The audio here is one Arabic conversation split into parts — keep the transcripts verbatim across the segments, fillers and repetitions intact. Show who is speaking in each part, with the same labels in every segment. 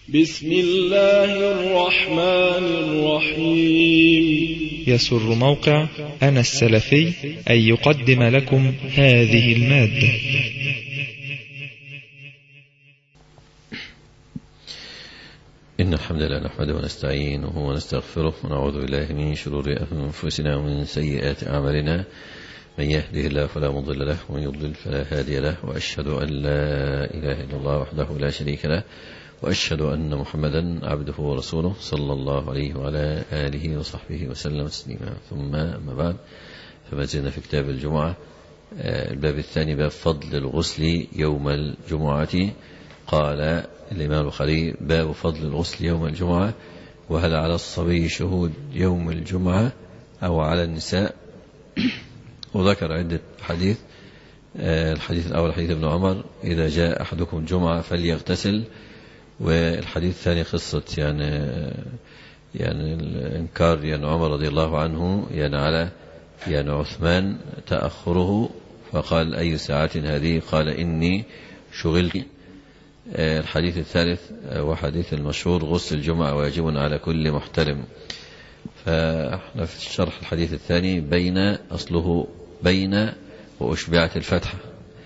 Speaker 1: بسم الله الرحمن الرحيم.
Speaker 2: يسر موقع أنا السلفي أن يقدم لكم هذه المادة.
Speaker 3: إن الحمد لله نحمده ونستعينه ونستغفره ونعوذ بالله من شرور أنفسنا ومن سيئات أعمالنا، من يهده الله فلا مضل له ومن يضلل فلا هادي له، وأشهد أن لا إله إلا الله وحده لا شريك له، وأشهد أن محمدا عبده ورسوله صلى الله عليه وعلى آله وصحبه وسلم تسليما. ثم أما بعد، فما زلنا في كتاب الجمعة، الباب الثاني باب فضل الغسل يوم الجمعة. قال الإمام البخاري: باب فضل الغسل يوم الجمعة، وهل على الصبي شهود يوم الجمعة أو على النساء؟ وذكر عدة حديث. الحديث الأول حديث ابن عمر: إذا جاء أحدكم الجمعة فليغتسل. والحديث الثاني قصة يعني يعني الإنكار يعني عمر رضي الله عنه يعني على يعني عثمان تأخره، فقال: أي ساعة هذه؟ قال: إني شغلت. الحديث الثالث وحديث المشهور: غسل الجمعة واجب على كل محترم. فاحنا في شرح الحديث الثاني بين، أصله بين وأشبعت الفتحة،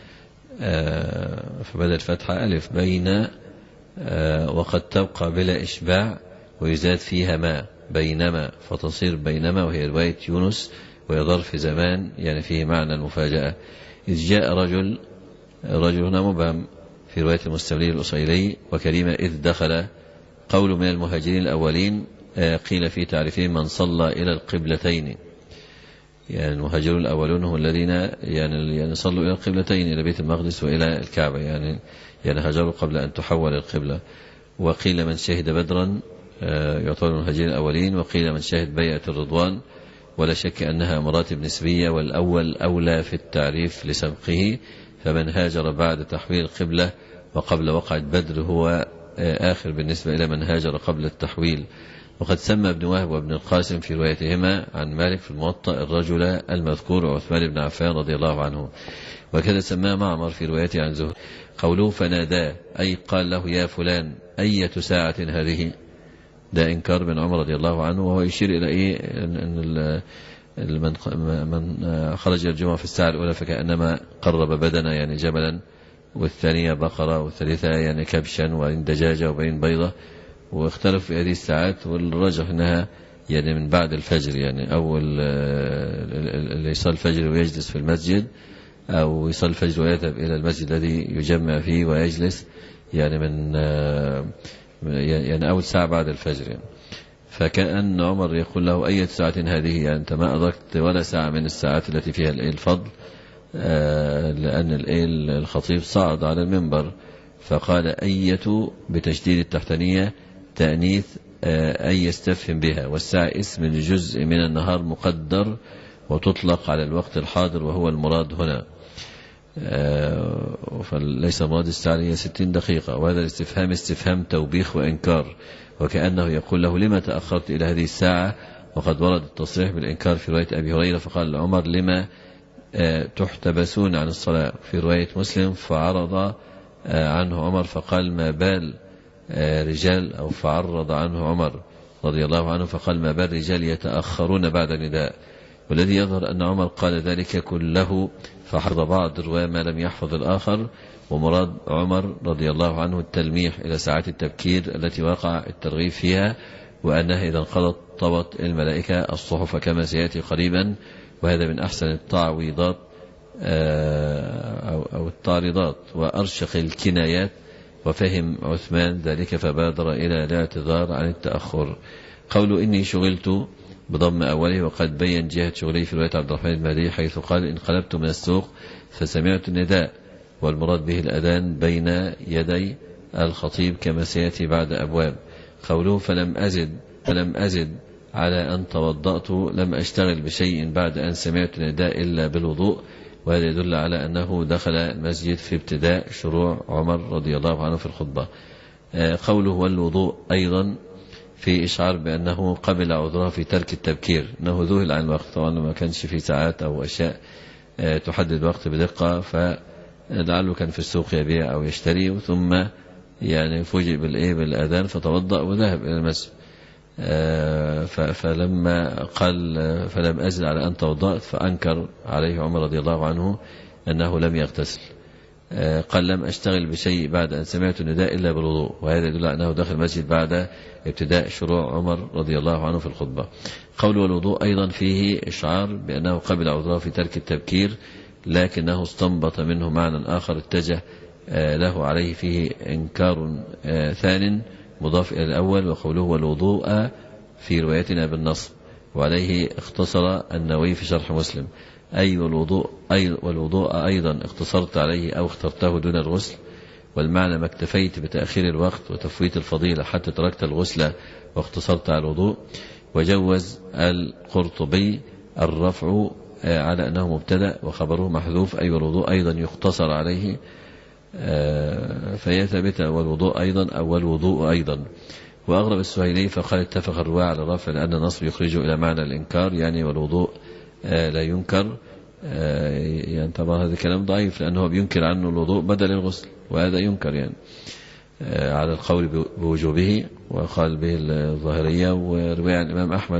Speaker 3: فبدأ الفتحة ألف بين، وقد تبقى بلا إشباع ويزاد فيها ما بينما، فتصير بينما، وهي رواية يونس، وهي ظرف زمان يعني فيه معنى المفاجأة. إذ جاء رجل، الرجل هنا مبهم في رواية المستملي الأصيلي: وكريمة إذ دخل. قول من المهاجرين الأولين، قيل في تعريفهم: من صلى إلى القبلتين. يعني المهاجرون الأولون هم الذين يعني يعني صلوا إلى القبلتين، إلى بيت المقدس وإلى الكعبة، يعني يعني هاجروا قبل أن تحول القبلة. وقيل من شهد بدرا، يعتبر المهاجرين الأولين. وقيل من شهد بيعة الرضوان، ولا شك أنها مراتب نسبية، والأول أولى في التعريف لسبقه، فمن هاجر بعد تحويل القبلة وقبل وقعة بدر هو آخر بالنسبة إلى من هاجر قبل التحويل. وقد سمى ابن وهب وابن القاسم في روايتهما عن مالك في الموطأ الرجل المذكور عثمان بن عفان رضي الله عنه، وكذا سماه معمر في روايته عن زهر. قوله فناداه، أي قال له: يا فلان، أية ساعة هذه؟ ده إنكار من عمر رضي الله عنه، وهو يشير إلى إيه؟ أن من خرج الجمعة في الساعة الأولى فكأنما قرب بدنا يعني جبلا، والثانية بقرة، والثالثة يعني كبشا، وبين دجاجة وبين بيضة. واختلف في هذه الساعات، والرجح أنها يعني من بعد الفجر، يعني أول اللي يصلي الفجر ويجلس في المسجد، أو يصلي الفجر ويذهب إلى المسجد الذي يجمع فيه ويجلس، يعني من يعني أول ساعة بعد الفجر يعني. فكأن عمر يقول له: أي ساعة هذه؟ يعني أنت ما أدركت ولا ساعة من الساعات التي فيها الفضل، لأن الخطيب صعد على المنبر فقال: أية بتشديد التحتانية تأنيث، أي يستفهم بها، والساعة اسم جزء من النهار مقدر، وتطلق على الوقت الحاضر وهو المراد هنا، فليس مراد الساعة هي ستين دقيقة. وهذا الاستفهام استفهام توبيخ وإنكار، وكأنه يقول له: لما تأخرت إلى هذه الساعة؟ وقد ورد التصريح بالإنكار في رواية أبي هريرة، فقال لعمر: لما تحتبسون عن الصلاة؟ في رواية مسلم: فعرض عنه عمر فقال: ما بال رجال، أو فعرض عنه عمر رضي الله عنه فقال: ما بال رجال يتأخرون بعد النداء. والذي يظهر أن عمر قال ذلك كله، فحفظ بعض الرواة ما لم يحفظ الآخر. ومراد عمر رضي الله عنه التلميح إلى ساعات التبكير التي وقع الترغيب فيها، وأنها إذا انقضت طوت الملائكة الصحف كما سيأتي قريبا. وهذا من أحسن التعويضات أو التعريضات وأرشق الكنايات. وفهم عثمان ذلك فبادر إلى الاعتذار عن التأخر. قول إني شغلت بضم أوله، وقد بين جهة شغلي في رواية عبد الرحمن المهدي، حيث قال: انقلبت من السوق فسمعت النداء، والمراد به الأذان بين يدي الخطيب كما سيأتي بعد أبواب. قوله فلم أزد فلم أزد على أن توضأت، لم أشتغل بشيء بعد أن سمعت النداء إلا بالوضوء. وهذا يدل على أنه دخل المسجد في ابتداء شروع عمر رضي الله عنه في الخطبة. قوله والوضوء أيضا في إشعار بأنه قبل عذره في ترك التبكير، أنه ذهل عن الوقت، طبعا ما كانش في ساعات أو أشياء تحدد وقت بدقة، فلعله كان في السوق يبيع أو يشتري، ثم يعني فوجئ بالإيه بالأذان فتوضأ وذهب إلى المسجد. فلما قال فلم أزل على أن توضأت فأنكر عليه عمر رضي الله عنه أنه لم يغتسل. قال لم أشتغل بشيء بعد أن سمعت النداء إلا بالوضوء، وهذا يدل أنه دخل المسجد بعد ابتداء شروع عمر رضي الله عنه في الخطبة. قول والوضوء أيضا فيه إشعار بأنه قبل عذره في ترك التبكير، لكنه استنبط منه معنى آخر اتجه له عليه فيه إنكار ثان مضاف إلى الأول، وقوله والوضوء في روايتنا بالنصب، وعليه اختصر النووي في شرح مسلم، أي والوضوء, أي والوضوء أيضا اختصرت عليه أو اخترته دون الغسل، والمعنى ما اكتفيت بتأخير الوقت وتفويت الفضيلة حتى تركت الغسل واختصرت على الوضوء. وجوز القرطبي الرفع على أنه مبتدأ وخبره محذوف، أي والوضوء أيضا يختصر عليه فيثبت والوضوء أيضا أو الوضوء أيضا. وأغرب السهيلي فقال اتفق الرواة على الرفع لأن النصب يخرجه إلى معنى الإنكار، يعني والوضوء لا ينكر. يعني طبعا هذا كلام ضعيف لأنه بينكر عنه الوضوء بدل الغسل، وهذا ينكر يعني على القول بوجوبه، وقال به الظاهرية، ورواية عن الإمام أحمد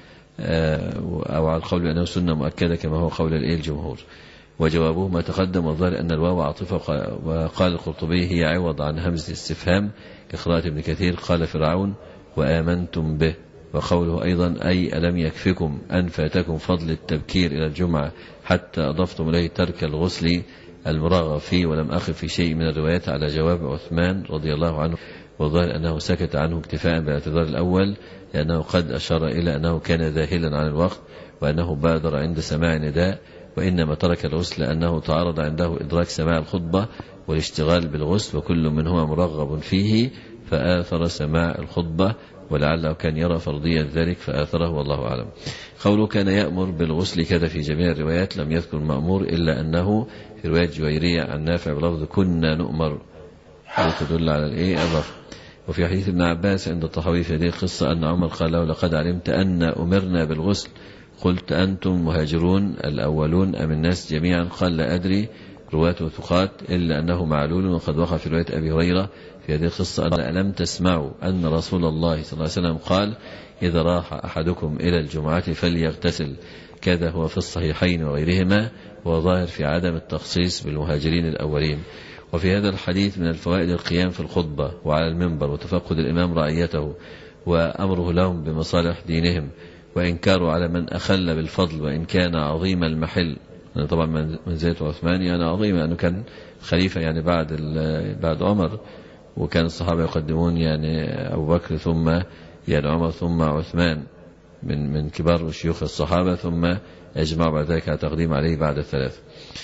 Speaker 3: أو على القول بأنه سنة مؤكدة كما هو قول الجمهور. وجوابه ما تقدم، والظاهر أن الواو عاطفة، وقال القرطبي هي عوض عن همزة الاستفهام كقراءة ابن كثير قال فرعون وآمنتم به. وقوله أيضا أي ألم يكفكم أن فاتكم فضل التبكير إلى الجمعة حتى أضفتم إليه ترك الغسل المرغب فيه، ولم أخف في شيء من الروايات على جواب عثمان رضي الله عنه، والظاهر أنه سكت عنه اكتفاء بالاعتذار الأول، لأنه قد أشار إلى أنه كان ذاهلا عن الوقت وأنه بادر عند سماع نداء، وإنما ترك الغسل لأنه تعرض عنده إدراك سماع الخطبة والاشتغال بالغسل، وكل منهما مرغب فيه فآثر سماع الخطبة، ولعله كان يرى فرضية ذلك فآثره والله أعلم. قوله كان يأمر بالغسل كذا في جميع الروايات، لم يذكر المأمور إلا أنه في رواية جويرية عن نافع بلفظ كنا نؤمر، تدل على الإيه الرفع. وفي حديث ابن عباس عند الطحاوي في هذه القصة أن عمر قال له لقد علمت أن أمرنا بالغسل، قلت أنتم مهاجرون الأولون أم الناس جميعا؟ قال لا أدري، رواة وثقات، إلا أنه معلول. وقد وقع في رواية أبي هريرة في هذه القصة أن ألم تسمعوا أن رسول الله صلى الله عليه وسلم قال إذا راح أحدكم إلى الجمعة فليغتسل، كذا هو في الصحيحين وغيرهما، وظاهر في عدم التخصيص بالمهاجرين الأولين. وفي هذا الحديث من الفوائد القيام في الخطبة وعلى المنبر وتفقد الإمام رعيته وأمره لهم بمصالح دينهم، وإنكاره على من أخل بالفضل وإن كان عظيم المحل. طبعا منزلة عثمان يعني عظيمة، أنه كان خليفة يعني بعد بعد عمر، وكان الصحابة يقدمون يعني أبو بكر ثم يعني عمر ثم عثمان من من كبار شيوخ الصحابة، ثم يجمع بعد ذلك على تقديم عليه بعد الثلاث.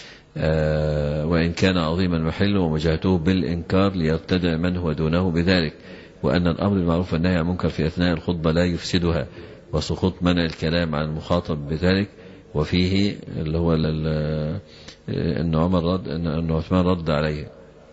Speaker 3: آه وإن كان عظيم المحل ومجاهته بالإنكار ليرتدع من هو دونه بذلك، وأن الأمر بالمعروف والنهي عن المنكر في أثناء الخطبة لا يفسدها، وسقوط منع الكلام عن المخاطب بذلك. وفيه اللي هو أن عمر رد أن عثمان رد عليه.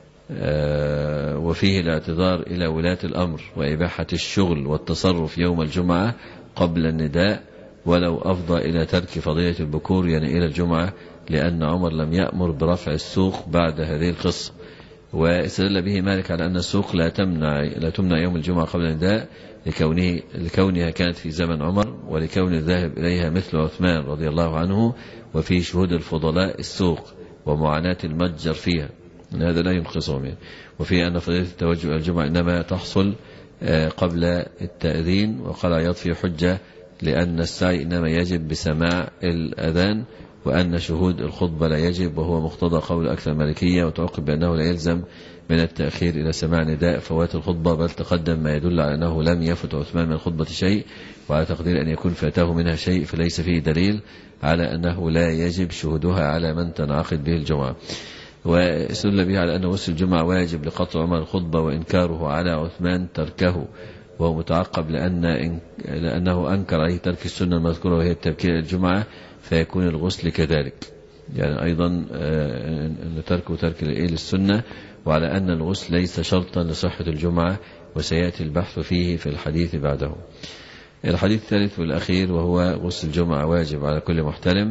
Speaker 3: آه وفيه الاعتذار إلى ولاة الأمر وإباحة الشغل والتصرف يوم الجمعة قبل النداء، ولو أفضى إلى ترك فضيلة البكور يعني إلى الجمعة، لأن عمر لم يأمر برفع السوق بعد هذه القصة. واستدل به مالك على أن السوق لا تمنع لا تمنع يوم الجمعة قبل النداء لكونه لكونها كانت في زمن عمر، ولكون الذاهب إليها مثل عثمان رضي الله عنه، وفي شهود الفضلاء السوق ومعاناة المتجر فيها، هذا لا ينقصهم يعني. وفي أن فضيلة التوجه إلى الجمعة إنما تحصل قبل التأذين، وقال عياض في حجة لأن السعي إنما يجب بسماع الأذان، وأن شهود الخطبة لا يجب، وهو مقتضى قول أكثر المالكية. وتعقب بأنه لا يلزم من التأخير إلى سماع نداء فوات الخطبة، بل تقدم ما يدل على أنه لم يفت عثمان من الخطبة شيء، وعلى تقدير أن يكون فاته منها شيء فليس فيه دليل على أنه لا يجب شهودها على من تنعقد به الجمعة. واستدل به على أن غسل الجمعة واجب لقطع عمر الخطبة، وإنكاره على عثمان تركه وهو متعقب لأن لأنه أنكر عليه ترك السنة المذكورة وهي التبكير الجمعة، فيكون الغسل كذلك يعني أيضا ترك ترك للسنة، وعلى أن الغسل ليس شرطا لصحة الجمعة، وسيأتي البحث فيه في الحديث بعده. الحديث الثالث والأخير وهو غسل الجمعة واجب على كل محتلم،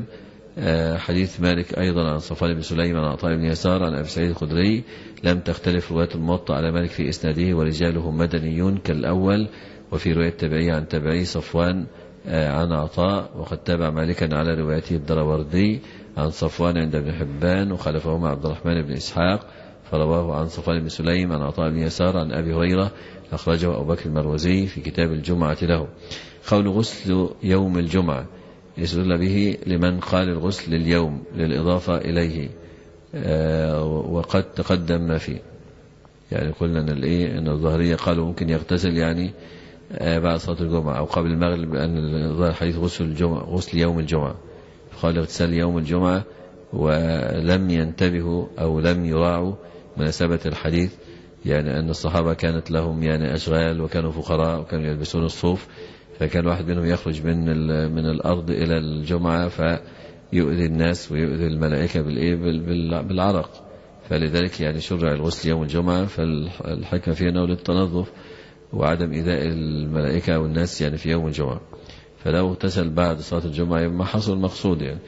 Speaker 3: حديث مالك أيضا عن صفوان بن سليم عن عطاء بن يسار عن أبي سعيد الخدري لم تختلف رواية الموطأ على مالك في إسناده ورجاله مدنيون كالأول. وفي رواية تبعية عن تبعي صفوان عن عطاء، وقد تابع مالكا على روايته الدراوردي عن صفوان عند ابن حبان، وخلفهما عبد الرحمن بن إسحاق فرواه عن صفوان بن سليم عن عطاء بن يسار عن أبي هريرة، أخرجه أبو بكر المروزي في كتاب الجمعة له. قول غسل يوم الجمعة يستدل به لمن قال الغسل لليوم للإضافة إليه، وقد تقدم ما فيه. يعني قلنا أن الإيه أن الظاهرية قالوا ممكن يغتسل يعني بعد صلاة الجمعة أو قبل المغرب، لأن ظاهر حديث غسل الجمعة غسل يوم الجمعة، قال اغتسال يوم الجمعة، ولم ينتبهوا أو لم يراعوا مناسبة الحديث، يعني أن الصحابة كانت لهم يعني أشغال وكانوا فقراء وكانوا يلبسون الصوف، فكان واحد منهم يخرج من من الأرض إلى الجمعة فيؤذي الناس ويؤذي الملائكة بالعرق، فلذلك يعني شرع الغسل يوم الجمعة. فالحكمة فيه أنه للتنظف وعدم إيذاء الملائكة أو الناس يعني في يوم الجمعة. فلو اغتسل بعد صلاة الجمعة ما حصل المقصود يعني.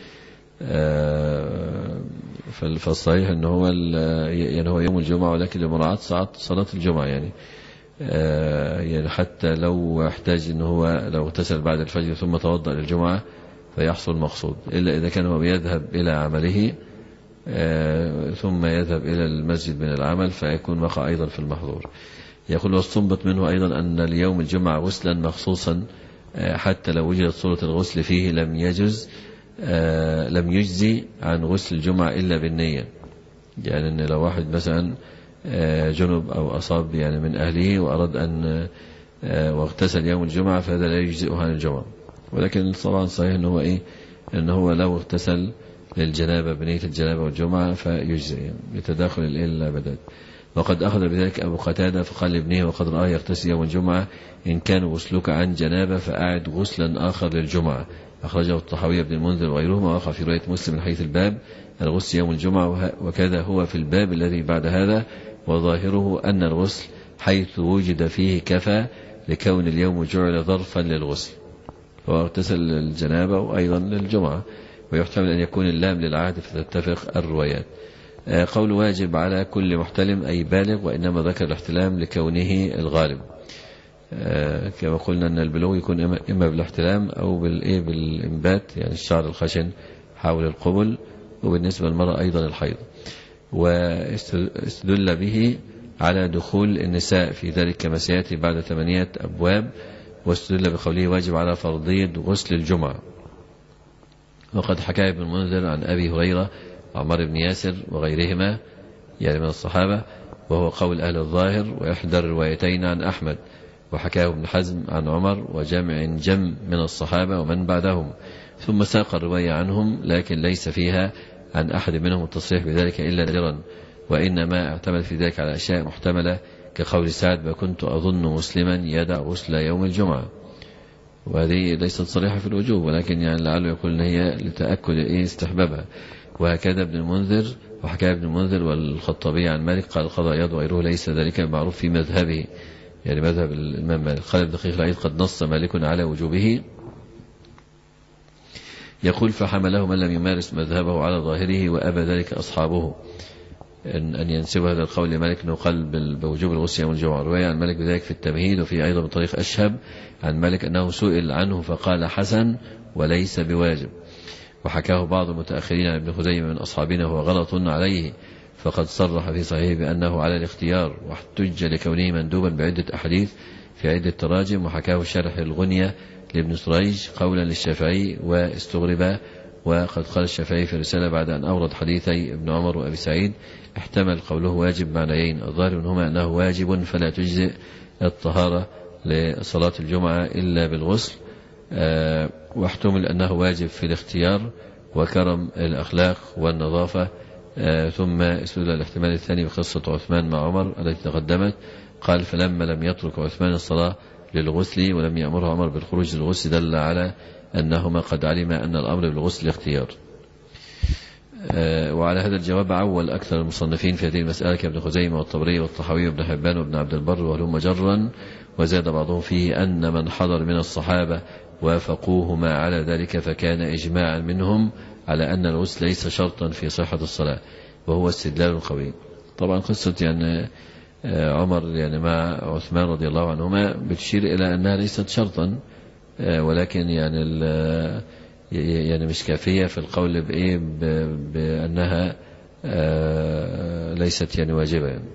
Speaker 3: فالصحيح أنه هو يعني هو يوم الجمعة، ولكن لمراعاة صلاة الجمعة يعني يعني حتى لو احتاج أنه هو لو اغتسل بعد الفجر ثم توضأ للجمعة فيحصل المقصود، إلا إذا كان هو بيذهب إلى عمله ثم يذهب إلى المسجد من العمل فيكون وقع أيضا في المحظور. يقول واستنبط منه أيضا أن اليوم الجمعة غسلا مخصوصا حتى لو وجدت صورة الغسل فيه لم يجز لم يجزي عن غسل الجمعة إلا بالنية. يعني أن لو واحد مثلا جنب أو أصاب يعني من أهله وأراد أن واغتسل يوم الجمعة فهذا لا يجزئه عن الجمعة، ولكن طبعا صحيح أنه إيه أنه هو لو اغتسل للجنابة بنية الجنابة والجمعة فيجزئ لتداخل الأبدات. وقد أخذ بذلك أبو قتادة فقال لابنه وقد رآه يغتسل يوم الجمعة إن كان غسلك عن جنابة فأعد غسلا آخر للجمعة، أخرجه الطحاوي بن المنذر وغيرهما، وقع في رواية مسلم من حيث الباب الغسل يوم الجمعة، وكذا هو في الباب الذي بعد هذا، وظاهره أن الغسل حيث وجد فيه كفى لكون اليوم جعل ظرفا للغسل، واغتسل الجنابة وأيضا للجمعة، ويحتمل أن يكون اللام للعهد فتتفق الروايات. قول واجب على كل محتلم أي بالغ، وإنما ذكر الاحتلام لكونه الغالب، كما قلنا أن البلوغ يكون إما بالاحتلام أو بالإيه بالإنبات يعني الشعر الخشن حول القبل، وبالنسبة للمرأة أيضا الحيض. واستدل به على دخول النساء في ذلك كما سيأتي بعد ثمانية أبواب، واستدل بقوله واجب على فرضية غسل الجمعة. وقد حكى ابن المنذر عن أبي هريرة عمر بن ياسر وغيرهما يعني من الصحابة، وهو قول أهل الظاهر وإحدى الروايتين عن أحمد، وحكاه ابن حزم عن عمر وجمع جم من الصحابة ومن بعدهم، ثم ساق الرواية عنهم لكن ليس فيها عن أحد منهم التصريح بذلك إلا نادرا، وإنما اعتمد في ذلك على أشياء محتملة كقول سعد وكنت أظن مسلما يدع غسل يوم الجمعة، وهذه ليست صريحة في الوجوب، ولكن يعني لعله يقول إن هي لتأكد إيه استحبابها. وهكذا ابن المنذر وحكى ابن المنذر والخطابي عن مالك قال القضاء عياض وغيره ليس ذلك معروف في مذهبه، يعني مذهب الإمام مالك. قال ابن دقيق العيد قد نص مالك على وجوبه، يقول فحمله من لم يمارس مذهبه على ظاهره وأبى ذلك أصحابه أن, أن ينسب هذا القول لمالك أنه قال بوجوب الغسل يوم الجمعة. رواية عن مالك بذلك في التمهيد، وفي أيضا من طريق أشهب عن مالك أنه سئل عنه فقال حسن وليس بواجب، وحكاه بعض المتأخرين عن ابن خزيمة من أصحابنا وهو غلط عليه، فقد صرح في صحيح بأنه على الاختيار، واحتج لكونه مندوبا بعدة أحاديث في عدة تراجم، وحكاه شرح الغنية لابن سريج قولا للشافعي واستغرب. وقد قال الشافعي في الرسالة بعد أن أورد حديثي ابن عمر وأبي سعيد احتمل قوله واجب معنيين، الظاهر منهما أنه واجب فلا تجزئ الطهارة لصلاة الجمعة إلا بالغسل، أه واحتمل أنه واجب في الاختيار وكرم الأخلاق والنظافة. أه ثم استدل الاحتمال الثاني بقصة عثمان مع عمر التي تقدمت، قال فلما لم يترك عثمان الصلاة للغسل ولم يأمره عمر بالخروج للغسل دل على أنهما قد علم أن الأمر بالغسل اختيار. أه وعلى هذا الجواب عول أكثر المصنفين في هذه المسألة كابن خزيمة والطبري والطحاوي وابن حبان وابن عبد البر وهلم جرا، وزاد بعضهم فيه أن من حضر من الصحابة وافقوهما على ذلك فكان إجماعا منهم على أن الغسل ليس شرطا في صحة الصلاة، وهو استدلال قوي. طبعا قصة يعني عمر يعني مع عثمان رضي الله عنهما بتشير إلى أنها ليست شرطا، ولكن يعني يعني مش كافية في القول بإيه بأنها ليست يعني واجبة يعني.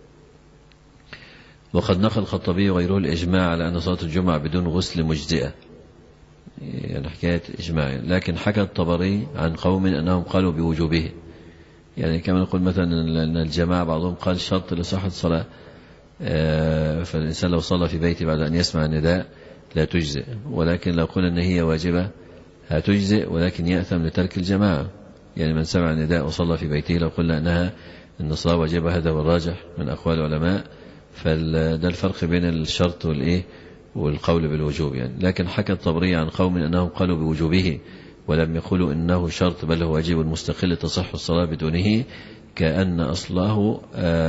Speaker 3: وقد نقل الخطابي وغيره الإجماع على أن صلاة الجمعة بدون غسل مجزئة، يعني حكاية إجماع. لكن حكى الطبري عن قوم أنهم قالوا بوجوبه، يعني كما نقول مثلا أن الجماعة بعضهم قال شرط لصحة الصلاة، فالإنسان لو صلى في بيته بعد أن يسمع النداء لا تجزئ، ولكن لو قلنا أن هي واجبة هتجزئ ولكن يأثم لترك الجماعة. يعني من سمع النداء وصلى في بيته لو قلنا أنها أن الصلاة واجبة هذا هو الراجح من أقوال العلماء، فده الفرق بين الشرط والإيه والقول بالوجوب يعني. لكن حكى الطبري عن قوم أنهم قالوا بوجوبه ولم يقولوا إنه شرط بل هو واجب مستقل تصح الصلاة بدونه، كأن أصله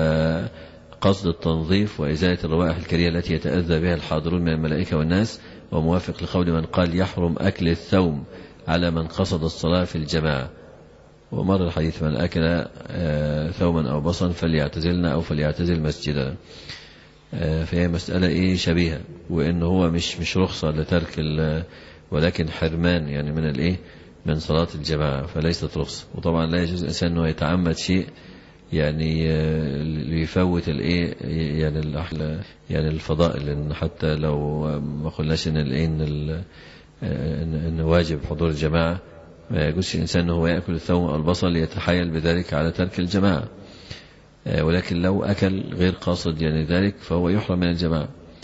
Speaker 3: قصد التنظيف وإزالة الروائح الكريهة التي يتأذى بها الحاضرون من الملائكة والناس، وموافق لقول من قال يحرم أكل الثوم على من قصد الصلاة في الجماعة. ومر الحديث من أكل ثوما أو بصلا فليعتزلنا أو فليعتزل مسجدنا. فهي مسألة إيه شبيهة، وإن هو مش مش رخصة لترك ولكن حرمان يعني من الإيه من صلاة الجماعة، فليست رخصة. وطبعا لا يجوز الإنسان أنه يتعمد شيء يعني ليفوت الإيه يعني يعني الفضائل، لأن حتى لو ما قلناش إن الإيه إن, إن واجب حضور الجماعة ما يجوزش الإنسان أنه هو يأكل الثوم أو البصل يتحايل بذلك على ترك الجماعة، ولكن لو أكل غير قاصد يعني ذلك فهو يحرم من الجماعة.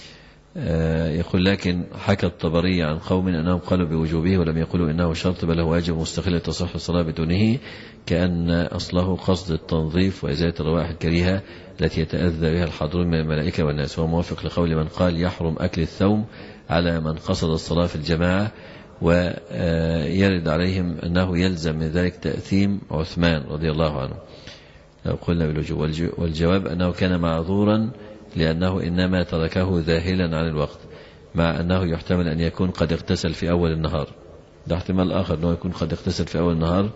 Speaker 3: يقول لكن حكى الطبري عن قوم أنهم قالوا بوجوبه ولم يقولوا إنه شرط بل هو واجب مستقل تصح الصلاة بدونه، كأن أصله قصد التنظيف وإزالة الروائح الكريهة التي يتأذى بها الحاضرون من الملائكة والناس. وهو موافق لقول من قال يحرم أكل الثوم على من قصد الصلاة في الجماعة، ويرد عليهم أنه يلزم من ذلك تأثيم عثمان رضي الله عنه لو قلنا بالوجوب. والجواب أنه كان معذورا لأنه إنما تركه ذاهلا عن الوقت، مع أنه يحتمل أن يكون قد اغتسل في أول النهار. ده احتمال آخر أنه يكون قد اغتسل في أول النهار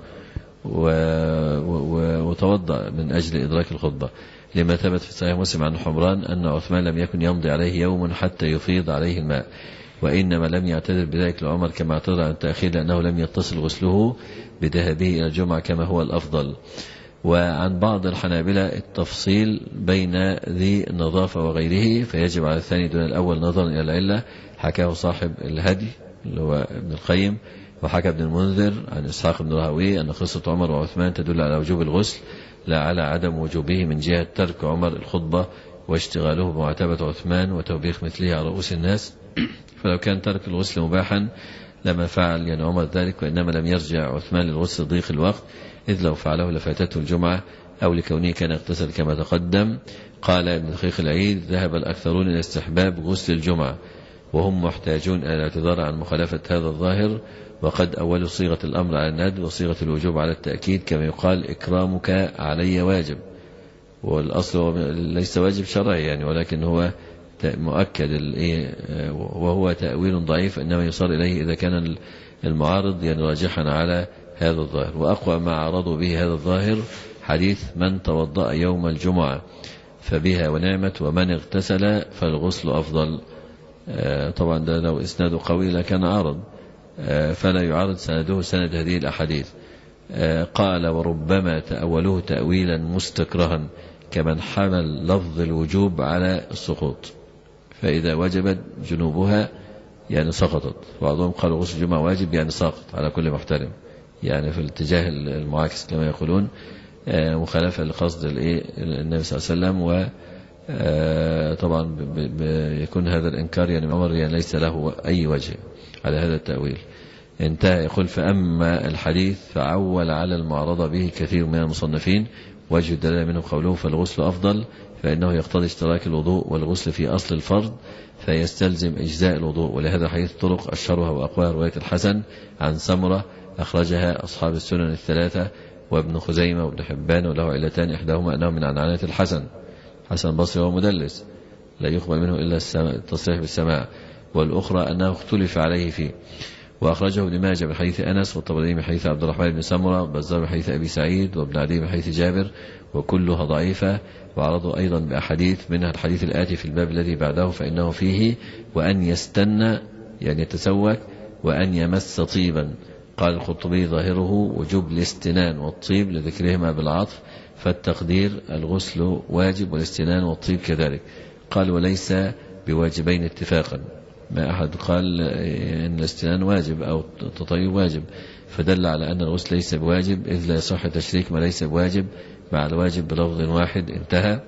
Speaker 3: وتوضأ من أجل إدراك الخطبة، لما ثبت في صحيح مسلم عن حمران أن عثمان لم يكن يمضي عليه يوم حتى يفيض عليه الماء، وإنما لم يعتذر بذلك لعمر كما اعتذر عن التأخير لأنه لم يتصل غسله بذهابه إلى الجمعة كما هو الأفضل. وعن بعض الحنابلة التفصيل بين ذي النظافة وغيره، فيجب على الثاني دون الأول نظرا إلى العلة، حكاه صاحب الهدي اللي هو ابن القيم، وحكى ابن المنذر عن إسحاق بن راهويه أن قصة عمر وعثمان تدل على وجوب الغسل لا على عدم وجوبه من جهة ترك عمر الخطبة واشتغاله بمعاتبة عثمان وتوبيخ مثله على رؤوس الناس. فلو كان ترك الغسل مباحا لما فعل يعني عمر ذلك، وإنما لم يرجع عثمان للغسل ضيق الوقت، إذ لو فعله لفاتته الجمعة أو لكونه كان اغتسل كما تقدم. قال ابن دقيق العيد ذهب الأكثرون إلى استحباب غسل الجمعة وهم محتاجون إلى الاعتذار عن مخالفة هذا الظاهر، وقد أول صيغة الأمر على الندب وصيغة الوجوب على التأكيد، كما يقال إكرامك علي واجب، والأصل ليس واجب شرعي يعني، ولكن هو مؤكد وهو تأويل ضعيف إنما يصار إليه إذا كان المعارض يعني راجحا على هذا الظاهر. وأقوى ما عرضوا به هذا الظاهر حديث من توضأ يوم الجمعة فبها ونعمت ومن اغتسل فالغسل أفضل. طبعا ده لو إسناده قوي لكان عارض، فلا يعارض سنده سند هذه الأحاديث. قال وربما تأولوه تأويلا مستكرها كمن حمل لفظ الوجوب على السقوط، فإذا وجبت جنوبها يعني سقطت. بعضهم قالوا غسل الجمعة واجب يعني ساقط على كل محترم، يعني في الاتجاه المعاكس كما يقولون، مخالفة لقصد النبي صلى الله عليه وسلم. وطبعا يكون هذا الإنكار يعني عمر يعني ليس له أي وجه على هذا التأويل. انتهى. يقول فأما الحديث فعول على المعرضة به كثير من المصنفين، وجه الدلالة منه قوله فالغسل أفضل، فإنه يقتضي اشتراك الوضوء والغسل في أصل الفرض فيستلزم إجزاء الوضوء. ولهذا حديث طرق أشهرها وأقواها رواية الحسن عن سمرة أخرجها أصحاب السنن الثلاثة وابن خزيمة وابن حبان، وله علتان إحداهما أنه من عنعنات الحسن، حسن بصري ومدلس لا يقبل منه إلا التصريح بالسماع، والأخرى أنه اختلف عليه فيه. وأخرجه ابن ماجه من حديث أنس، والطبراني من حديث عبد الرحمن بن سمرة، وبزار من حديث أبي سعيد، وابن عدي من حديث جابر، وكلها ضعيفة. وعرضوا أيضا بأحاديث منها الحديث الآتي في الباب الذي بعده، فإنه فيه وأن يستنى يعني يتسوك وأن يمس طيبا. قال الخطبي ظاهره وجوب الاستنان والطيب لذكرهما بالعطف، فالتقدير الغسل واجب والاستنان والطيب كذلك. قال وليس بواجبين اتفاقا، ما أحد قال إن الاستنان واجب أو التطيب واجب، فدل على أن الغسل ليس بواجب، إذ لا يصح تشريك ما ليس بواجب مع الواجب بلفظ واحد. انتهى.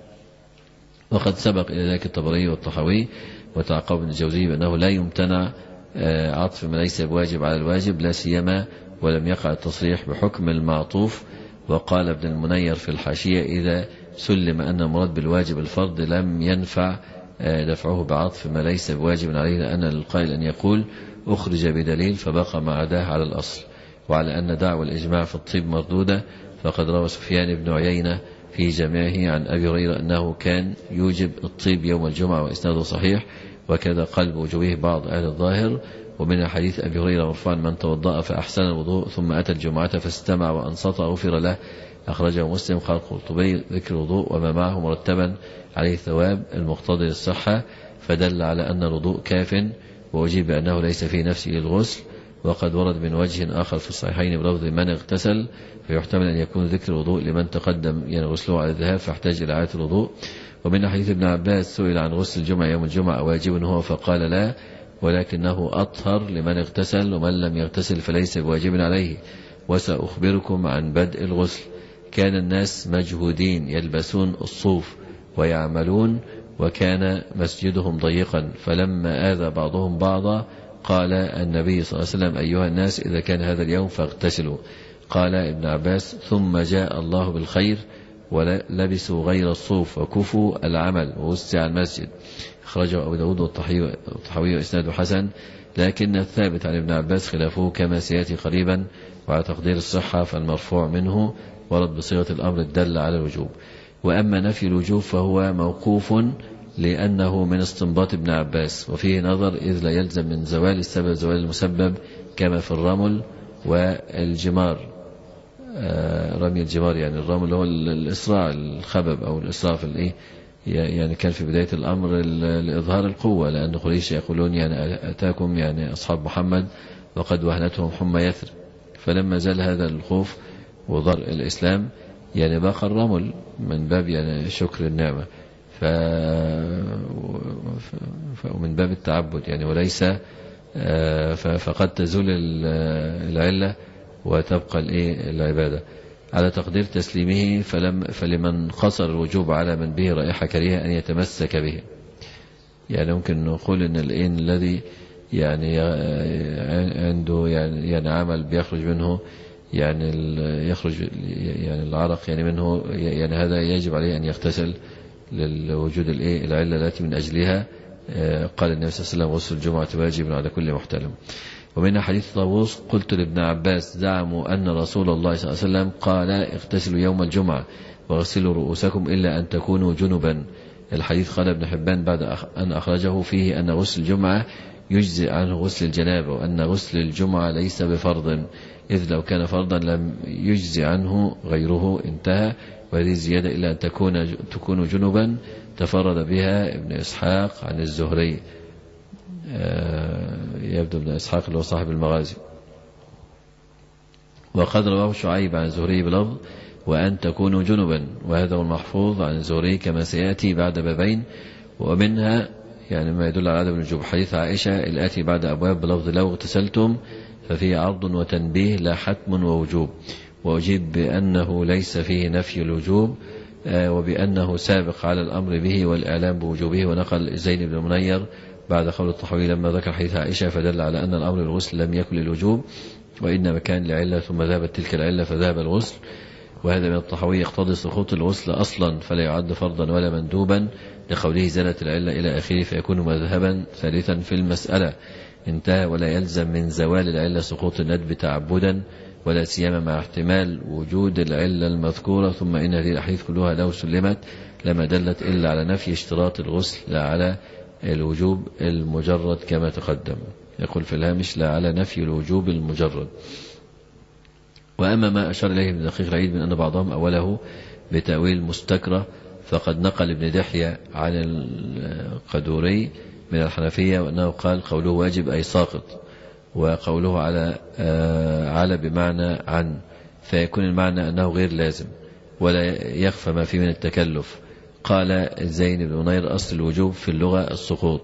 Speaker 3: وقد سبق إلى ذلك الطبري والطحاوي وتعقب ابن الجوزي بأنه لا يمتنع عطف ما ليس بواجب على الواجب، لا سيما ولم يقع التصريح بحكم المعطوف. وقال ابن المنير في الحاشية إذا سلم أن المراد بالواجب الفرض لم ينفع دفعه بعطف ما ليس بواجب عليه، لأن للقائل أن يقول أخرج بدليل فبقى ما عداه على الأصل. وعلى أن دعوى الإجماع في الطيب مردودة، فقد روى سفيان بن عيينة في جامعه عن أبي هريرة أنه كان يوجب الطيب يوم الجمعة وإسناده صحيح، وكذا قلب وجوه بعض أهل الظاهر. ومن حديث أبي هريرة مرفوعا من توضأ فأحسن الوضوء ثم أتى الجمعة فاستمع وأنصت غفر له، أخرجه مسلم. قال القرطبي ذكر الوضوء وما معه مرتبا عليه ثواب المقتضي للصحة، فدل على أن الوضوء كاف، وأجيب بأنه ليس في نفسه الغسل. وقد ورد من وجه آخر في الصحيحين بلفظ من اغتسل، فيحتمل أن يكون ذكر الوضوء لمن تقدم يعني غسله على الذهاب فاحتاج إلى إعادة الوضوء. ومن حديث ابن عباس سئل عن غسل الجمعة يوم الجمعة واجب هو، فقال لا، ولكنه أطهر لمن اغتسل، ومن لم يغتسل فليس بواجب عليه. وسأخبركم عن بدء الغسل. كان الناس مجهودين يلبسون الصوف ويعملون، وكان مسجدهم ضيقا، فلما آذى بعضهم بعضا قال النبي صلى الله عليه وسلم أيها الناس إذا كان هذا اليوم فاغتسلوا. قال ابن عباس ثم جاء الله بالخير ولبسوا غير الصوف وكفوا العمل ووسع المسجد. أخرجه أبو داود والطحاوي وإسناده حسن، لكن الثابت عن ابن عباس خلافه كما سيأتي قريبا. وعلى تقدير الصحة فالمرفوع منه ورد بصيغة الأمر الدل على الوجوب. وأما نفي الوجوب فهو موقوف لأنه من استنباط ابن عباس، وفيه نظر إذ لا يلزم من زوال السبب زوال المسبب، كما في الرمل والجمار. آه رمي الجمار يعني الرمل هو الإسراع الخبب أو الإسراع في الإيه، يعني كان في بداية الأمر لإظهار القوة، لأن قريش يقولون يعني أتاكم يعني أصحاب محمد وقد وهنتهم حمى يثرب، فلما زال هذا الخوف وظهر الإسلام يعني باقى الرمل من باب يعني شكر النعمة، ف... ومن باب التعبد يعني، وليس فقد تزول العلة وتبقى الإيه العبادة على تقدير تسليمه. فلم فلمن قصر الوجوب على من به رائحة كريهة أن يتمسك به. يعني ممكن نقول إن الإين الذي يعني عنده يعني, يعني عمل بيخرج منه يعني يخرج يعني العرق يعني منه، يعني هذا يجب عليه أن يغتسل للوجود الإيه العلة التي من أجلها قال النبي صلى الله عليه وسلم غسل الجمعة واجب على كل محتلم. ومن حديث طاووس قلت لابن عباس زعموا أن رسول الله صلى الله عليه وسلم قال اغتسلوا يوم الجمعة واغسلوا رؤوسكم إلا أن تكونوا جنبا. الحديث قال ابن حبان بعد أن أخرجه فيه أن غسل الجمعة يجزئ عنه غسل الجنابة، وأن غسل الجمعة ليس بفرض، إذ لو كان فرضا لم يجزئ عنه غيره. انتهى. وهذه زيادة إلا أن تكون تكون جنبا تفرد بها ابن إسحاق عن الزهري، يبدو ابن إسحاق اللي هو صاحب المغازي. وقد رواه شعيب عن الزهري بلفظ وأن تكونوا جنبا، وهذا هو المحفوظ عن الزهري كما سيأتي بعد بابين. ومنها يعني ما يدل على عدم الوجوب حديث عائشة الآتي بعد أبواب بلفظ لو اغتسلتم، ففيه عرض وتنبيه لا حتم ووجوب. وأجيب بأنه ليس فيه نفي الوجوب، وبأنه سابق على الأمر به والإعلام بوجوبه. ونقل زين بن المنير بعد قول الطحاوي لما ذكر حديث عائشة فدل على أن الأمر الغسل لم يكن للوجوب، وإنما كان لعلة ثم ذهبت تلك العلة فذهب الغسل. وهذا من الطحاوي يقتضي سقوط الغسل أصلا فلا يعد فرضا ولا مندوبا، لقوله زالت العلة إلى آخره، فيكون مذهبا ثالثا في المسألة. انتهى. ولا يلزم من زوال العلة سقوط الندب تعبدا، ولا سيما مع احتمال وجود العلة المذكورة. ثم إن هذه الأحاديث كلها لو سلمت لما دلت إلا على نفي اشتراط الغسل لا على الوجوب المجرد كما تقدم. يقول في الهامش لا على نفي الوجوب المجرد. وأما ما أشار إليه ابن دقيق العيد من أن بعضهم أوله بتأويل مستكره فقد نقل ابن دحية عن القدوري من الحنفية وأنه قال قوله واجب أي ساقط، وقوله على على بمعنى عن، فيكون المعنى أنه غير لازم ولا يخفى ما فيه من التكلف. قال زين بن منير أصل الوجوب في اللغة السقوط،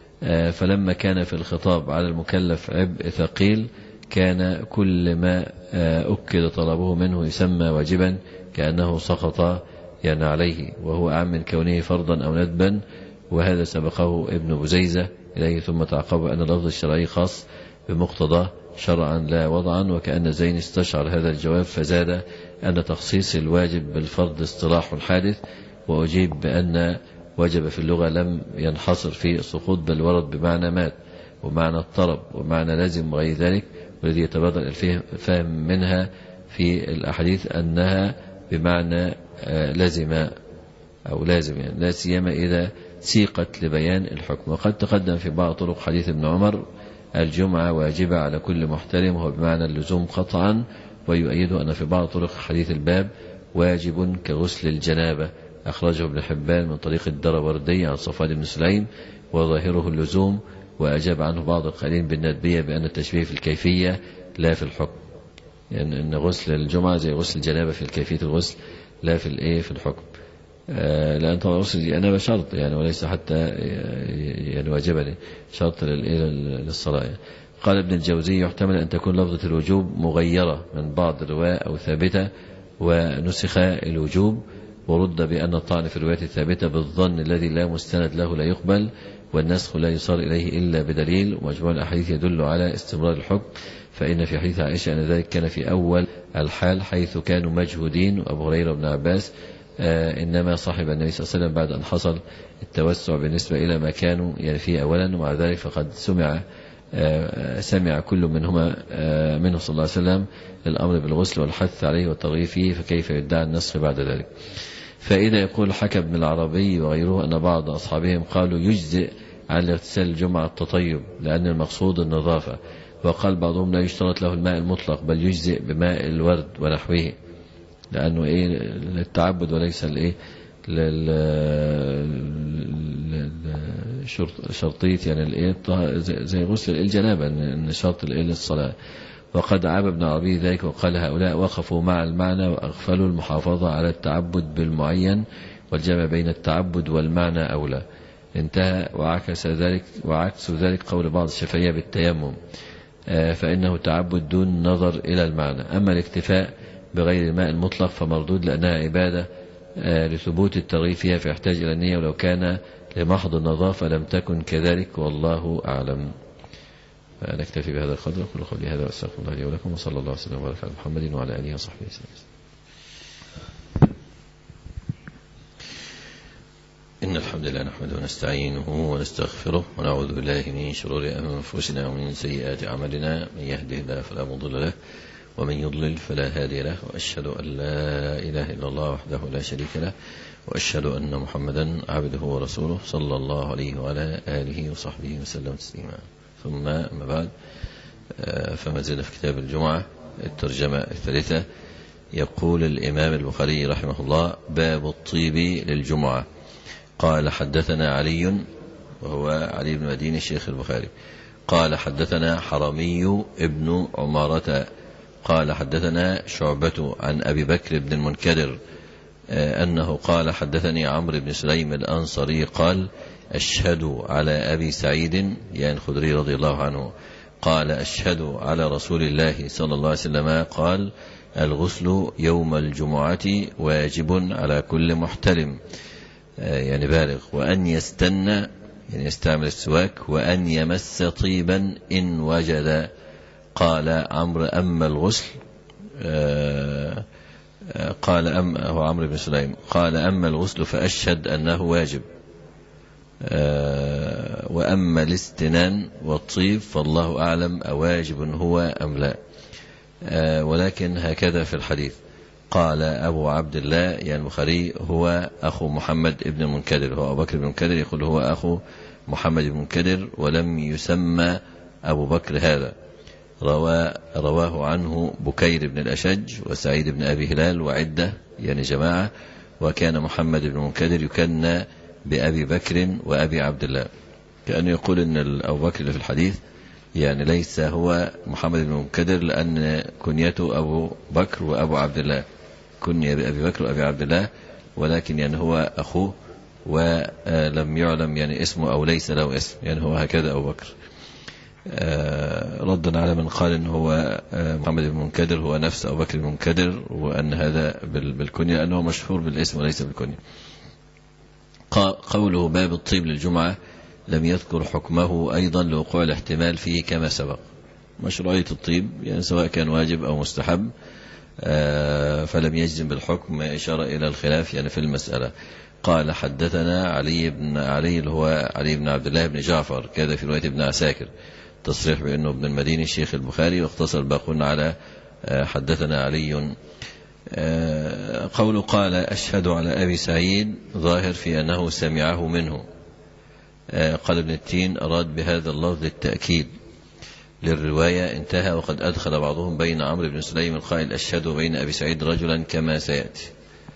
Speaker 3: فلما كان في الخطاب على المكلف عبء ثقيل كان كل ما أكد طلبه منه يسمى واجبا كأنه سقط يعني عليه، وهو أعم من كونه فرضا أو ندبا. وهذا سبقه ابن بزيزة إليه ثم تعقب أن اللفظ الشرعي خاص بمقتضى شرعا لا وضعا، وكأن زين استشعر هذا الجواب فزاد أن تخصيص الواجب بالفرض اصطلاح حادث، وأجيب بأن وجب في اللغة لم ينحصر في السقوط بل ورد بمعنى مات ومعنى الطلب ومعنى لازم وغير ذلك، والذي يتبادر الفهم منها في الأحاديث أنها بمعنى لازم أو لازم، يعني لا سيما إذا سيقت لبيان الحكم. وقد تقدم في بعض طرق حديث ابن عمر الجمعة واجبة على كل محترم وهو بمعنى اللزوم قطعا، ويؤيد أن في بعض طرق حديث الباب واجب كغسل الجنابة، أخرجه ابن حبان من طريق الدروردي عن صفوان بن سليم وظاهره اللزوم، وأجاب عنه بعض القائلين بالندبية بأن التشبيه في الكيفية لا في الحكم، يعني أن غسل الجمعة زي غسل الجنابة في كيفية الغسل لا في الإيه في الحكم، آه لأن طبعا غسل الجنابة شرط يعني وليس حتى يعني واجبا، شرط للصلاة. قال ابن الجوزي يحتمل أن تكون لفظة الوجوب مغيرة من بعض الرواة أو ثابتة ونسخ الوجوب، ورد بأن الطعن في الرواية الثابتة بالظن الذي لا مستند له لا يقبل، والنسخ لا يصار إليه إلا بدليل، ومجموع الأحاديث يدل على استمرار الحكم، فإن في حديث عائشة أن ذلك كان في أول الحال حيث كانوا مجهودين، وأبو هريرة بن عباس آه إنما صاحب النبي صلى الله عليه وسلم بعد أن حصل التوسع بالنسبة إلى ما كانوا يعني فيه أولا، ومع ذلك فقد سمع آه سمع كل منهما آه منه صلى الله عليه وسلم الأمر بالغسل والحث عليه والترغيب فيه، فكيف يدعى النسخ بعد ذلك؟ فإذا يقول حكى ابن العربي وغيره أن بعض أصحابهم قالوا يجزئ على اغتسال الجمعة التطيب لأن المقصود النظافة، وقال بعضهم لا يشترط له الماء المطلق بل يجزئ بماء الورد ونحوه لأنه إيه للتعبد وليس لإيه للشرطية يعني الإيه زي غسل الجنابة أن شرط الإيه للصلاة. وقد عاب ابن عربي ذلك وقال هؤلاء وقفوا مع المعنى وأغفلوا المحافظة على التعبد بالمعين، والجمع بين التعبد والمعنى أولى. انتهى. وعكس ذلك وعكس ذلك قول بعض الشافعية بالتيمم، فإنه تعبد دون نظر إلى المعنى. أما الاكتفاء بغير الماء المطلق فمردود لأنها عبادة لثبوت الترغيب فيها فيحتاج إلى النية، ولو كان لمحض النظافة لم تكن كذلك والله أعلم. نكتفي بهذا القدر. كل قولي هذا واستغفر الله لي ولكم، وصلى الله وسلم وبارك على محمد وعلى آله وصحبه وسلم. إن الحمد لله نحمده ونستعينه ونستغفره ونعوذ بالله من شرور أنفسنا ومن سيئات أعمالنا، من يهده الله فلا مضل له ومن يضلل فلا هادي له، وأشهد أن لا إله إلا الله وحده لا شريك له، وأشهد أن محمدا عبده ورسوله صلى الله عليه وعلى آله وصحبه وسلم تسليما. ثم أما بعد، فما زلنا في كتاب الجمعة الترجمة الثالثة. يقول الإمام البخاري رحمه الله: باب الطيب للجمعة. قال حدثنا علي وهو علي بن مدين الشيخ البخاري قال حدثنا حرمي ابن عمارة قال حدثنا شعبة عن أبي بكر بن المنكدر أنه قال حدثني عمرو بن سليم الأنصاري قال: أشهد على أبي سعيد يعني الخدري رضي الله عنه قال: أشهد على رسول الله صلى الله عليه وسلم قال: الغسل يوم الجمعة واجب على كل محتلم يعني بالغ، وأن يستنى يعني يستعمل السواك، وأن يمس طيبا إن وجد. قال عمرو: أما الغسل قال أما هو عمرو بن سليم قال: أما الغسل فأشهد أنه واجب، وأما الاستنان والطيب فالله أعلم أواجب هو أم لا، ولكن هكذا في الحديث. قال أبو عبد الله يعني البخاري: هو أخو محمد ابن المنكدر، هو أبو بكر بن المنكدر يقول هو أخو محمد بن منكدر ولم يسمى أبو بكر هذا. روى رواه عنه بكير بن الأشج وسعيد بن أبي هلال وعدة يعني جماعة. وكان محمد بن منكدر يكنى بأبي بكر وأبي عبد الله، كأنه يقول أن أبو بكر اللي في الحديث يعني ليس هو محمد بن منكدر، لأن كنيته أبو بكر وأبو عبد الله، كني بأبي بكر وأبي عبد الله، ولكن يعني هو أخوه ولم يعلم يعني اسمه أو ليس له اسم، يعني هو هكذا أبو بكر. ردا على من قال إن هو محمد بن منكدر هو نفس أبو بكر بن منكدر، وأن هذا بالكنية لأنه مشهور بالاسم وليس بالكنية. قوله باب الطيب للجمعة لم يذكر حكمه أيضا لوقوع الاحتمال فيه كما سبق. مشروعية الطيب يعني سواء كان واجب أو مستحب، فلم يجزم بالحكم، إشارة إلى الخلاف يعني في المسألة. قال حدثنا علي بن علي اللي هو علي بن عبد الله بن جعفر، كذا في رواية ابن عساكر تصريح بأنه ابن المديني الشيخ البخاري، واختصر الباقون على حدثنا علي. قوله قال أشهد على أبي سعيد ظاهر في أنه سمعه منه. قال ابن التين أراد بهذا اللفظ التأكيد للرواية انتهى. وقد أدخل بعضهم بين عمرو بن سليم القائل أشهد وبين أبي سعيد رجلا كما سيأتي.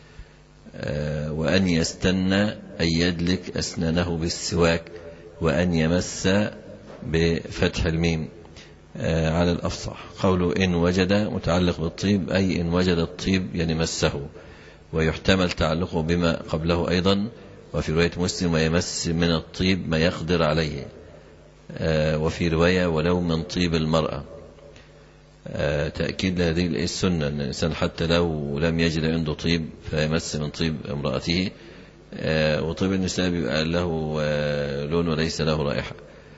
Speaker 3: وأن يستنى أن يدلك أسنانه بالسواك، وأن يمس بفتح الميم على الأفصح. قوله إن وجد متعلق بالطيب، أي إن وجد الطيب يعني مسه، ويحتمل تعلقه بما قبله أيضا. وفي رواية مسلم ويمس من الطيب ما يقدر عليه، وفي رواية ولو من طيب المرأة، تأكيد لهذه السنة أن الإنسان حتى لو لم يجد عنده طيب فيمس من طيب امرأته. وطيب النساء بيبقى له لون وليس له رائحة.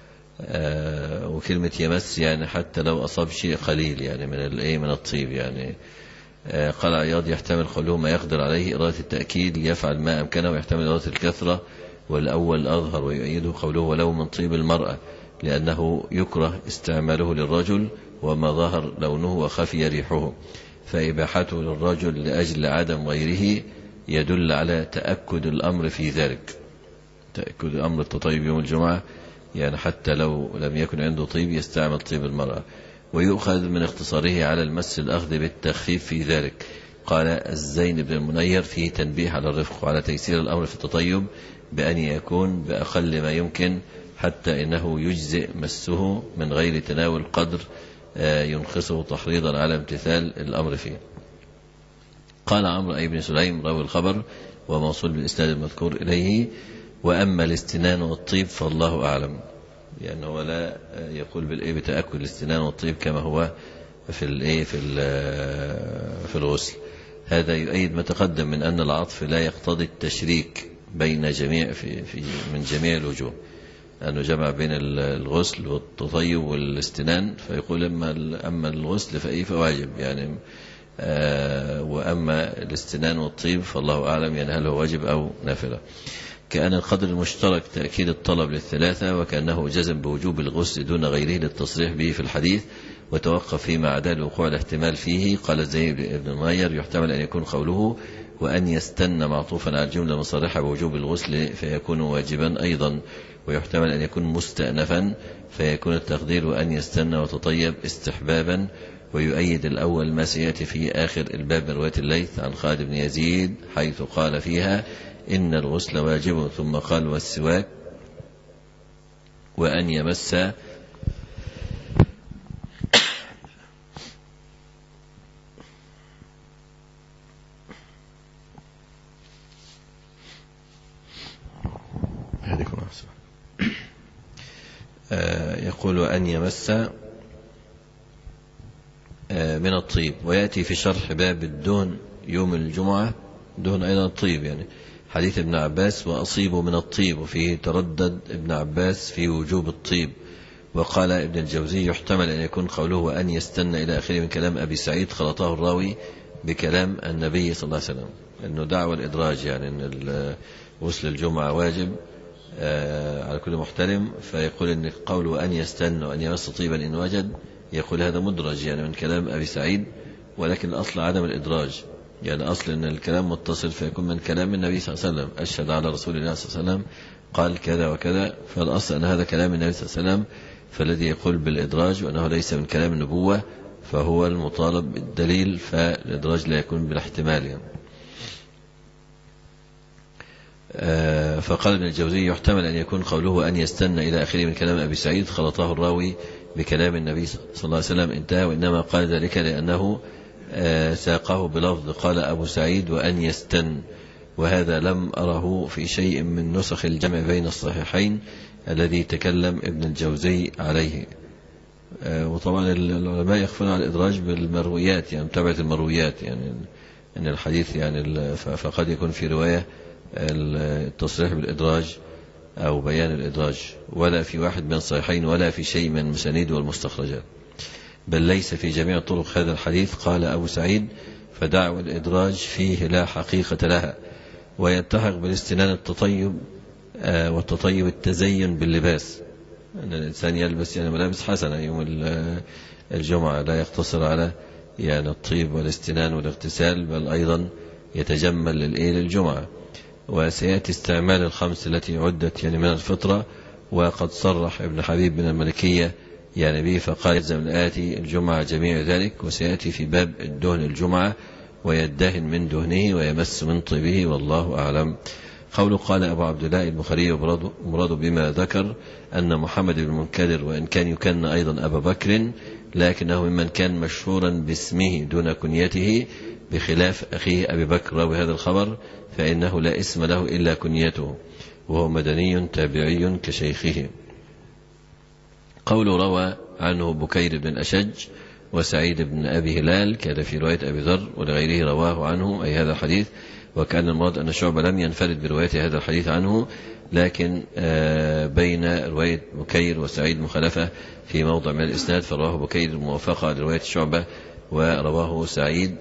Speaker 3: وكلمة يمس يعني حتى لو أصاب شيء قليل يعني من الايه من الطيب يعني. قال عياض يحتمل قوله ما يقدر عليه إرادة التأكيد ليفعل ما أمكنه، ويحتمل إرادة الكثرة، والأول أظهر. ويؤيده قوله ولو من طيب المرأة، لأنه يكره استعماله للرجل وما ظهر لونه وخفي ريحه، فإباحته للرجل لأجل عدم غيره يدل على تأكد الأمر في ذلك. تأكد الأمر التطيب يوم الجمعة يعني حتى لو لم يكن عنده طيب يستعمل طيب المرأة. ويؤخذ من اختصاره على المس الأخذ بالتخفيف في ذلك. قال الزين بن المنير فيه تنبيه على الرفق وعلى تيسير الأمر في التطيب بأن يكون بأقل ما يمكن، حتى إنه يجزئ مسه من غير تناول قدر ينخصه تحريضا على امتثال الأمر فيه. قال عمرو أي بن سليم راوي الخبر وموصول بالإسناد المذكور إليه: وأما الاستنان والطيب فالله أعلم. يعني هو لا يقول بالإيه بتأكد الاستنان والطيب كما هو في الإيه في في الغسل. هذا يؤيد ما تقدم من أن العطف لا يقتضي التشريك بين جميع في في من جميع الوجوه، أنه جمع بين الغسل والتطيب والاستنان، فيقول أما أما الغسل فإيه فواجب يعني، وأما الاستنان والطيب فالله أعلم يعني هل هو واجب أو نافلة. كأن القدر المشترك تأكيد الطلب للثلاثة، وكأنه جزم بوجوب الغسل دون غيره للتصريح به في الحديث، وتوقف فيما عدا لوقوع الاحتمال فيه. قال زيد بن المنير يحتمل أن يكون قوله وأن يستن معطوفا على الجملة مصرحة بوجوب الغسل فيكون واجبا أيضا، ويحتمل أن يكون مستأنفا فيكون التقدير وأن يستن وتطيب استحبابا. ويؤيد الأول ما سيأتي في آخر الباب من رواية الليث عن خالد بن يزيد حيث قال فيها إن الغسل واجب، ثم قال والسواك وأن يمس يقول أن يمس من الطيب. ويأتي في شرح باب الدهن يوم الجمعة دهن أيضا الطيب يعني حديث ابن عباس وأصيب من الطيب، وفيه تردد ابن عباس في وجوب الطيب. وقال ابن الجوزي يحتمل أن يكون قوله وأن يستنى إلى آخره من كلام أبي سعيد خلطه الراوي بكلام النبي صلى الله عليه وسلم، أنه دعوة الإدراج يعني أن غسل الجمعة واجب على كل محترم، فيقول أن قوله وأن يستنى وأن يمس طيبا إن وجد، يقول هذا مدرج يعني من كلام أبي سعيد، ولكن الأصل عدم الإدراج، يعني أصل أن الكلام متصل فيكون من كلام النبي صلى الله عليه وسلم. أشهد على رسول الله صلى الله عليه وسلم قال كذا وكذا، فالأصل أن هذا كلام النبي صلى الله عليه وسلم، فالذي يقول بالإدراج وأنه ليس من كلام النبوة فهو المطالب بالدليل، فالإدراج لا يكون بالاحتمال يعني. فقال ابن الجوزي يحتمل أن يكون قوله أن يستنى إلى آخره من كلام أبي سعيد خلطه الراوي بكلام النبي صلى الله عليه وسلم انتهى، وإنما قال ذلك لأنه ساقه بلفظ قال أبو سعيد وأن يستن، وهذا لم أره في شيء من نسخ الجمع بين الصحيحين الذي تكلم ابن الجوزي عليه. وطبعا العلماء يخفون على الإدراج بالمرويات، يعني متابعة المرويات، يعني أن الحديث يعني فقد يكون في رواية التصريح بالإدراج أو بيان الإدراج، ولا في واحد من الصحيحين ولا في شيء من المسانيد والمستخرجات، بل ليس في جميع طرق هذا الحديث قال أبو سعيد، فدعوى الإدراج فيه لا حقيقة لها، ويلتحق بالاستنان التطيب والتطيب التزين باللباس، أن الإنسان يلبس يعني ملابس حسنة يوم الجمعة، لا يقتصر على يعني الطيب والاستنان والاغتسال، بل أيضا يتجمل للجمعة. وسيأتي استعمال الخمس التي عدت يعني من الفطرة، وقد صرح ابن حبيب من الملكية يعني به، فقال يلزم الآتي الجمعة جميع ذلك، وسيأتي في باب الدهن الجمعة ويدهن من دهنه ويمس من طيبه، والله أعلم. قوله قال أبو عبد الله البخاري مراد بما ذكر أن محمد بن المنكدر وإن كان يكن أيضا أبا بكر، لكنه ممن كان مشهورا باسمه دون كنيته، بخلاف أخيه أبي بكر راوي هذا الخبر فإنه لا اسم له إلا كنيته، وهو مدني تابعي كشيخه. قول روى عنه بكير بن أشج وسعيد بن أبي هلال كان في رواية أبي ذر، ولغيره رواه عنه أي هذا الحديث، وكان المراد أن شعبة لم ينفرد برواية هذا الحديث عنه، لكن بين رواية بكير وسعيد مخالفة في موضع من الإسناد، فرواه بكير موافقة لرواية شعبة ورواه سعيد،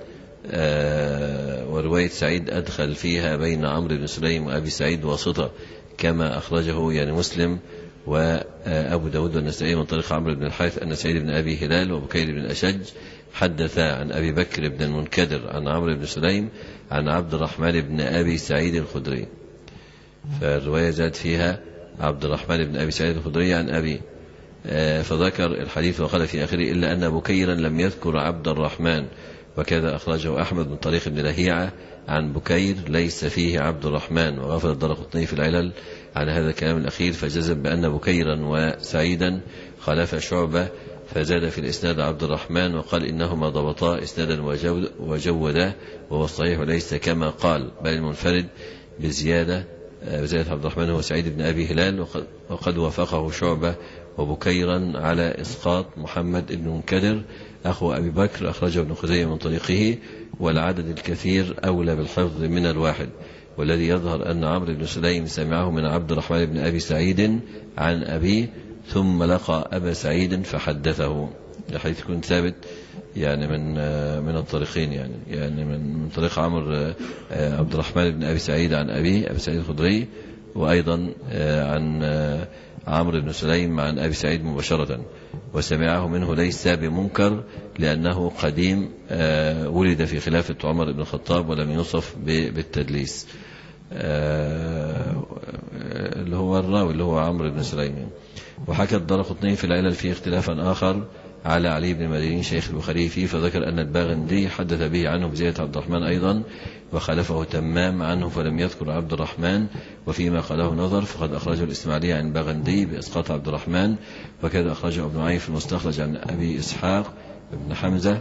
Speaker 3: ورواية سعيد أدخل فيها بين عمرو بن سليم وأبي سعيد واسطة، كما أخرجه يعني مسلم وأبو داود والنسائي من طريق عمرو بن الحارث أن سعيد بن أبي هلال وبكير بن أشج حدثا عن أبي بكر بن المنكدر عن عمرو بن سليم عن عبد الرحمن بن أبي سعيد الخدري، فالرواية زاد فيها عبد الرحمن بن أبي سعيد الخدري عن أبي، فذكر الحديث وقال في آخره إلا أن بكيرا لم يذكر عبد الرحمن، وكذا أخرجه أحمد من طريق ابن لهيعة عن بكير ليس فيه عبد الرحمن، وغفل الدرقطني في العلل عن هذا الكلام الأخير، فجزم بأن بكيرا وسعيدا خالف شعبة، فزاد في الإسناد عبد الرحمن وقال إنهما ضبطا إسنادا وجودا، وهو الصحيح وليس كما قال، بل المنفرد بزيادة بزيادة عبد الرحمن هو سعيد بن أبي هلال، وقد وافقه شعبة وبكيرا على إسقاط محمد بن منكدر أخو أبي بكر، أخرجه ابن خزيمة من طريقه، والعدد الكثير أولى بالحفظ من الواحد، والذي يظهر أن عمرو بن سليم سمعه من عبد الرحمن بن أبي سعيد عن أبيه ثم لقى أبا سعيد فحدثه، الحديث يكون ثابت يعني من من الطريقين، يعني يعني من طريق عمرو عبد الرحمن بن أبي سعيد عن أبيه أبي سعيد الخدري، وأيضا عن عمرو بن سليم عن أبي سعيد مباشرة، وسمعه منه ليس بمنكر لأنه قديم ولد في خلافة عمر بن الخطاب ولم يوصف بالتدليس، اللي هو الراوي اللي هو عمرو بن سليم. وحكى الدرقطني في العلل في اختلافا آخر على علي بن المديني شيخ البخاري فيه، فذكر أن الباغندي حدث به عنه بزيادة عبد الرحمن أيضا، وخالفه تمام عنه فلم يذكر عبد الرحمن، وفيما قاله نظر، فقد أخرجه الإسماعيلي عن الباغندي بإسقاط عبد الرحمن، وكذا أخرجه ابن عين في المستخرج عن أبي إسحاق بن حمزة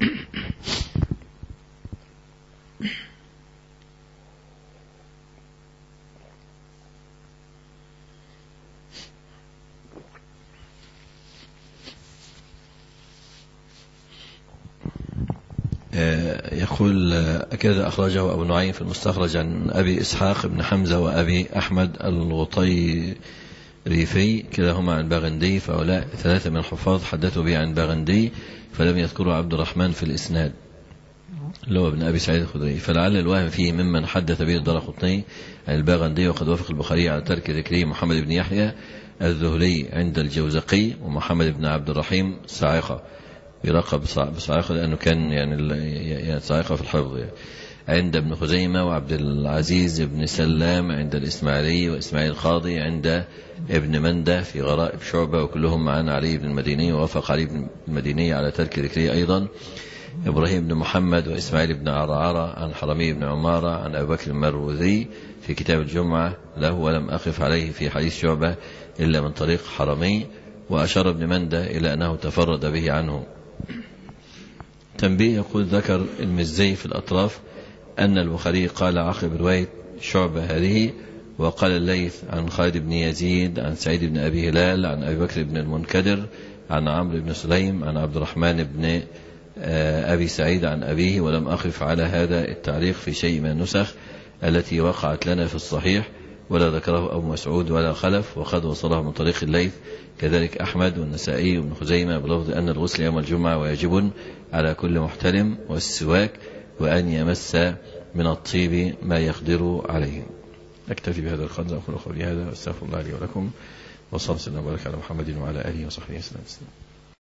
Speaker 3: يقول كذا أخرجه أبو نعيم في المستخرج عن أبي إسحاق بن حمزة وأبي أحمد الغطيريفي كلاهما عن باغندي، فهؤلاء ثلاثة من الحفاظ حدثوا به عن باغندي فلم يذكروا عبد الرحمن في الإسناد اللي هو ابن أبي سعيد الخدري، فلعل الوهم فيه ممن حدث به الدرقطني عن الباغندي، وقد وافق البخاري على ترك ذكره محمد بن يحيى الذهلي عند الجوزقي ومحمد بن عبد الرحيم صاعقة، يلقب بصاعقة لأنه كان يعني يعني صاعقة في الحفظ يعني. عند ابن خزيمة، وعبد العزيز بن سلام عند الإسماعيلي، وإسماعيل القاضي عند ابن مندة في غرائب شعبة، وكلهم عن علي بن المديني، ووافق علي بن المديني على ترك ذكره أيضا. إبراهيم بن محمد وإسماعيل بن عرعرة عن حرمي بن عمارة عن أبي بكر المروذي في كتاب الجمعة له، ولم أقف عليه في حديث شعبة إلا من طريق حرمي، وأشار ابن مندة إلى أنه تفرد به عنه. تنبيه، يقول ذكر المزي في الأطراف أن البخاري قال عقب رواية شعبة هذه: وقال الليث عن خالد بن يزيد عن سعيد بن أبي هلال عن أبي بكر بن المنكدر عن عمرو بن سليم عن عبد الرحمن بن أبي سعيد عن أبيه، ولم أقف على هذا التعليق في شيء من النسخ التي وقعت لنا في الصحيح، ولا ذكره أبو مسعود ولا خلف، وقد وصله من طريق الليث، كذلك أحمد والنسائي وابن خزيمة بلفظ أن الغسل يوم الجمعة واجب على كل محتلم، والسواك، وأن يمس من الطيب ما يقدر عليه. أكتفي بهذا القدر، أقول قولي هذا واستغفر الله لي ولكم، وصلى الله وسلم وبارك على محمد وعلى آله وصحبه وسلم.